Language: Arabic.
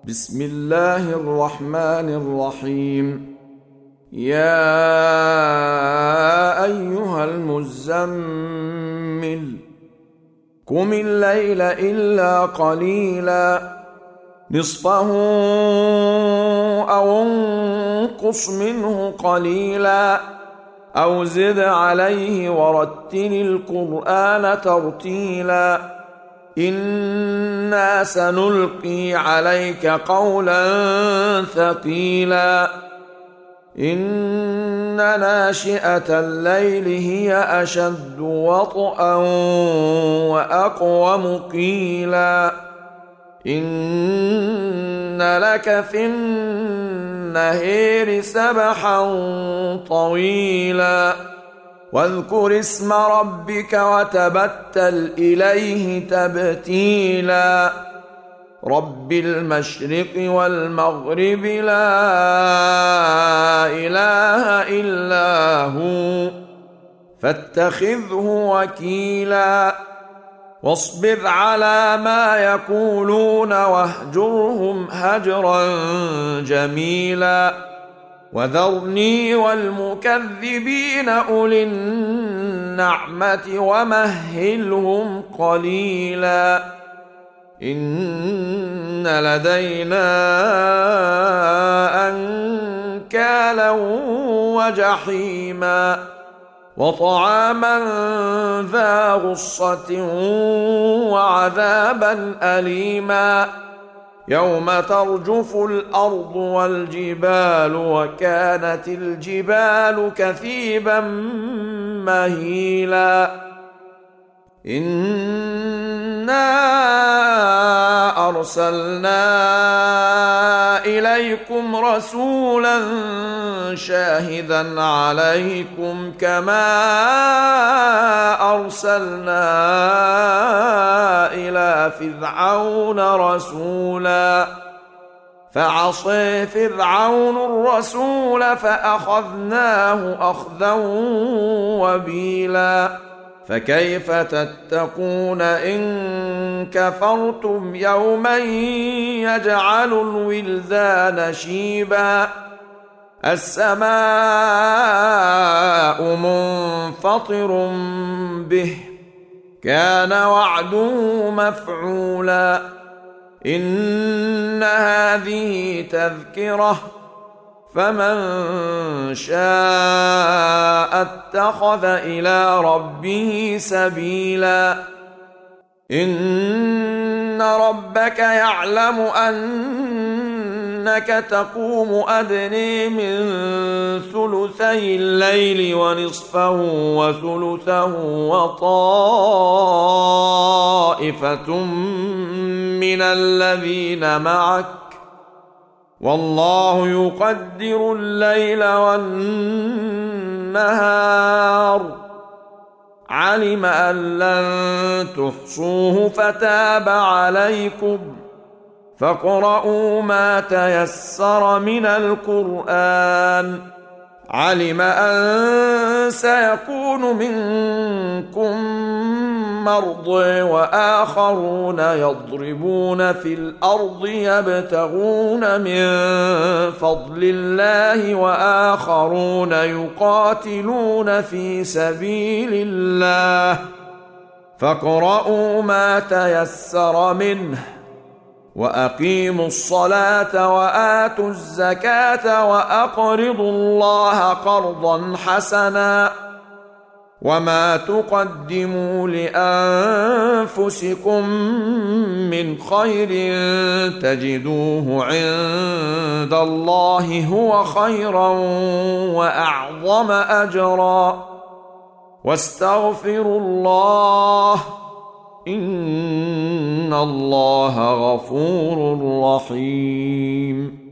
بسم الله الرحمن الرحيم. يا أيها المزمل قم الليل إلا قليلا نصفه أو انقص منه قليلا أو زد عليه ورتل القرآن ترتيلا إنا سنلقي عليك قولا ثقيلا إن ناشئة الليل هي أشد وطئا وأقوم قيلا إن لك في النهار سبحا طويلا واذكر اسم ربك وتبتل إليه تبتيلا رب المشرق والمغرب لا إله إلا هو فاتخذه وكيلا واصبر على ما يقولون واهجرهم هجرا جميلا وذرني والمكذبين أولي النعمة ومهلهم قليلا إن لدينا أنكالا وجحيما وطعاما ذا غصة وعذابا أليما يوم ترجف الأرض والجبال وكانت الجبال كثيبا مهيلا إنا أرسلنا إليكم رسولا شاهدا عليكم كما أرسلنا إلى فرعون رسولا فعصى فرعون الرسول فأخذناه أخذا وبيلا فكيف تتقون إن كفرتم يوما يجعل الولدان شيبا السماء منفطر به كان وعده مفعولا إن هذه تذكرة فمن شاء اتخذ إلى ربه سبيلا إن ربك يعلم أنك تقوم أدني من ثلثي الليل ونصفه وثلثه وطائفة من الذين معك والله يقدر الليل والنهار علم أن لن تحصوه فتاب عليكم فاقرؤوا ما تيسر من القرآن علم أن سيكون منكم مرضى وآخرون يضربون في الأرض يبتغون من فضل الله وآخرون يقاتلون في سبيل الله فاقرؤوا ما تيسر منه وأقيموا الصلاة وآتوا الزكاة وأقرضوا الله قرضا حسنا وما تقدموا لأنفسكم من خير تجدوه عند الله هو خيرا وأعظم أجرا واستغفروا الله إن الله غفور رحيم.